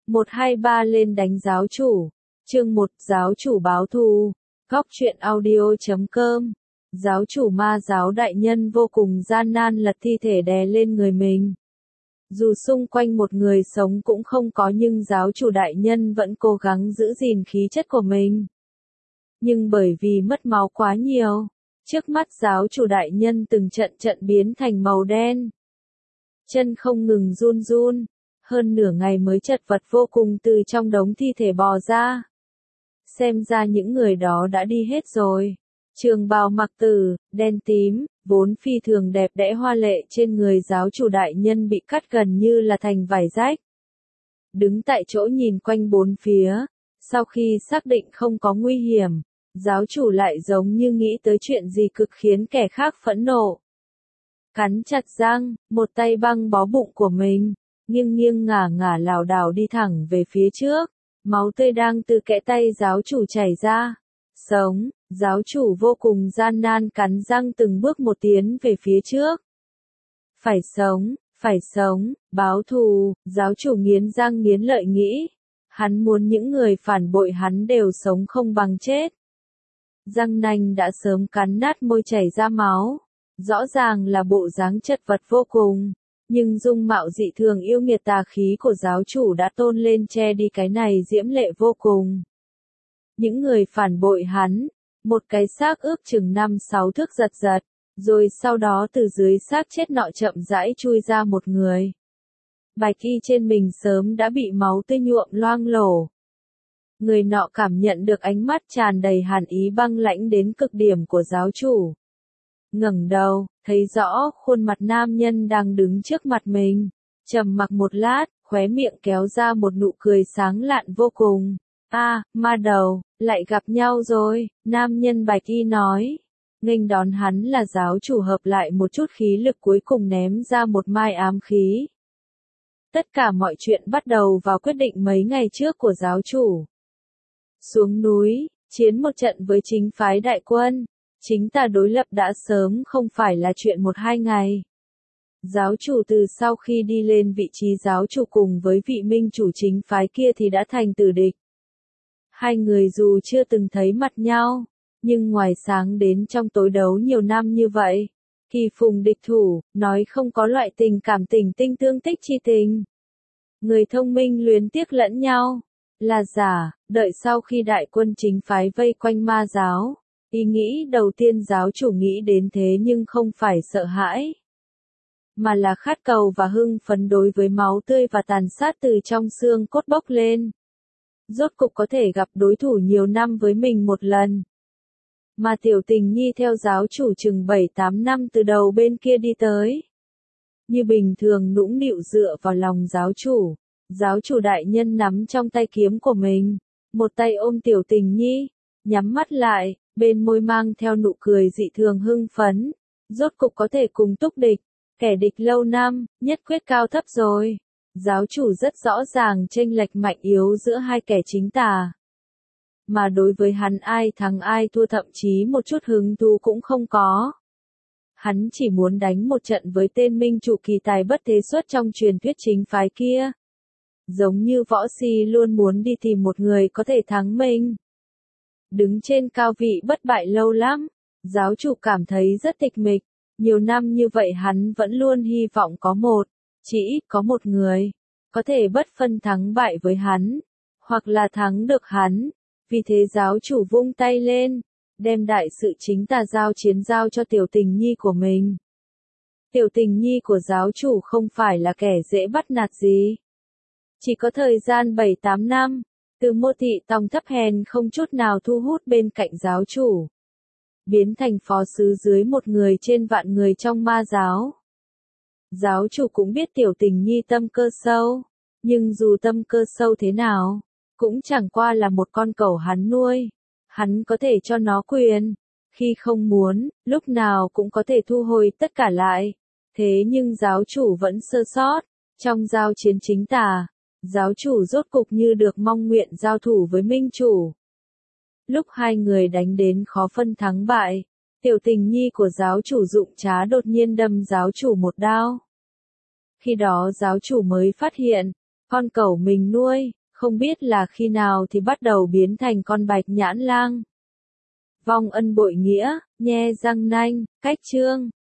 123 lên đánh giáo chủ. Chương 1 giáo chủ báo thù. Góc truyện audio.com. Giáo chủ ma giáo đại nhân vô cùng gian nan lật thi thể đè lên người mình. Dù xung quanh một người sống cũng không có nhưng giáo chủ đại nhân vẫn cố gắng giữ gìn khí chất của mình. Nhưng bởi vì mất máu quá nhiều, trước mắt giáo chủ đại nhân từng trận biến thành màu đen. Chân không ngừng run run, hơn nửa ngày mới chật vật vô cùng từ trong đống thi thể bò ra. Xem ra những người đó đã đi hết rồi. Trường bào mặc tử, đen tím, vốn phi thường đẹp đẽ hoa lệ trên người giáo chủ đại nhân bị cắt gần như là thành vải rách. Đứng tại chỗ nhìn quanh bốn phía, sau khi xác định không có nguy hiểm, giáo chủ lại giống như nghĩ tới chuyện gì cực khiến kẻ khác phẫn nộ. Cắn chặt răng, một tay băng bó bụng của mình, nghiêng ngả lảo đảo đi thẳng về phía trước, máu tươi đang từ kẽ tay giáo chủ chảy ra. Sống, giáo chủ vô cùng gian nan cắn răng từng bước một tiến về phía trước. Phải sống, báo thù, giáo chủ nghiến răng nghiến lợi nghĩ. Hắn muốn những người phản bội hắn đều sống không bằng chết. Răng nanh đã sớm cắn nát môi chảy ra máu. Rõ ràng là bộ dáng chật vật vô cùng. Nhưng dung mạo dị thường yêu nghiệt tà khí của giáo chủ đã tôn lên che đi cái này diễm lệ vô cùng. Những người phản bội hắn, một cái xác ước chừng 5-6 thước giật, rồi sau đó từ dưới xác chết nọ chậm rãi chui ra một người. Bạch y trên mình sớm đã bị máu tươi nhuộm loang lổ. Người nọ cảm nhận được ánh mắt tràn đầy hàn ý băng lãnh đến cực điểm của giáo chủ. Ngẩng đầu, thấy rõ khuôn mặt nam nhân đang đứng trước mặt mình. Trầm mặc một lát, khóe miệng kéo ra một nụ cười sáng lạn vô cùng. Ma đầu, lại gặp nhau rồi, nam nhân bạch y nói. Nghênh đón hắn là giáo chủ hợp lại một chút khí lực cuối cùng ném ra một mai ám khí. Tất cả mọi chuyện bắt đầu vào quyết định mấy ngày trước của giáo chủ. Xuống núi, chiến một trận với chính phái đại quân. Chính tà đối lập đã sớm không phải là chuyện 1-2 ngày. Giáo chủ từ sau khi đi lên vị trí giáo chủ cùng với vị minh chủ chính phái kia thì đã thành tử địch. Hai người dù chưa từng thấy mặt nhau, nhưng ngoài sáng đến trong tối đấu nhiều năm như vậy, kỳ phùng địch thủ, nói không có loại tình cảm tình tinh tương tích chi tình. Người thông minh luyến tiếc lẫn nhau, là giả, đợi sau khi đại quân chính phái vây quanh ma giáo. Ý nghĩ đầu tiên giáo chủ nghĩ đến thế nhưng không phải sợ hãi, mà là khát cầu và hưng phấn đối với máu tươi và tàn sát từ trong xương cốt bốc lên. Rốt cục có thể gặp đối thủ nhiều năm với mình một lần. Mà Tiểu Tình Nhi theo giáo chủ chừng 7-8 năm từ đầu bên kia đi tới. Như bình thường nũng nịu dựa vào lòng giáo chủ đại nhân nắm trong tay kiếm của mình, một tay ôm Tiểu Tình Nhi, nhắm mắt lại. Bên môi mang theo nụ cười dị thường hưng phấn, rốt cục có thể cùng túc địch, kẻ địch lâu năm, nhất quyết cao thấp rồi. Giáo chủ rất rõ ràng chênh lệch mạnh yếu giữa hai kẻ chính tà. Mà đối với hắn ai thắng ai thua thậm chí một chút hứng thú cũng không có. Hắn chỉ muốn đánh một trận với tên minh chủ kỳ tài bất thế xuất trong truyền thuyết chính phái kia. Giống như võ si luôn muốn đi tìm một người có thể thắng mình. Đứng trên cao vị bất bại lâu lắm, giáo chủ cảm thấy rất tịch mịch, nhiều năm như vậy hắn vẫn luôn hy vọng chỉ có một người, có thể bất phân thắng bại với hắn, hoặc là thắng được hắn, vì thế giáo chủ vung tay lên, đem đại sự chính tà giao cho Tiểu Tình Nhi của mình. Tiểu Tình Nhi của giáo chủ không phải là kẻ dễ bắt nạt gì. Chỉ có thời gian 7-8 năm. Từ một thị tòng thấp hèn không chút nào thu hút bên cạnh giáo chủ, biến thành phó sứ dưới một người trên vạn người trong ma giáo. Giáo chủ cũng biết Tiểu Tình Nhi tâm cơ sâu, nhưng dù tâm cơ sâu thế nào, cũng chẳng qua là một con cẩu hắn nuôi. Hắn có thể cho nó quyền, khi không muốn, lúc nào cũng có thể thu hồi tất cả lại. Thế nhưng giáo chủ vẫn sơ sót, trong giao chiến chính tà. Giáo chủ rốt cục như được mong nguyện giao thủ với minh chủ. Lúc hai người đánh đến khó phân thắng bại, Tiểu Tình Nhi của giáo chủ dụng trá đột nhiên đâm giáo chủ một đao. Khi đó giáo chủ mới phát hiện, con cẩu mình nuôi, không biết là khi nào thì bắt đầu biến thành con bạch nhãn lang. Vong ân bội nghĩa, nhe răng nanh, cách chương.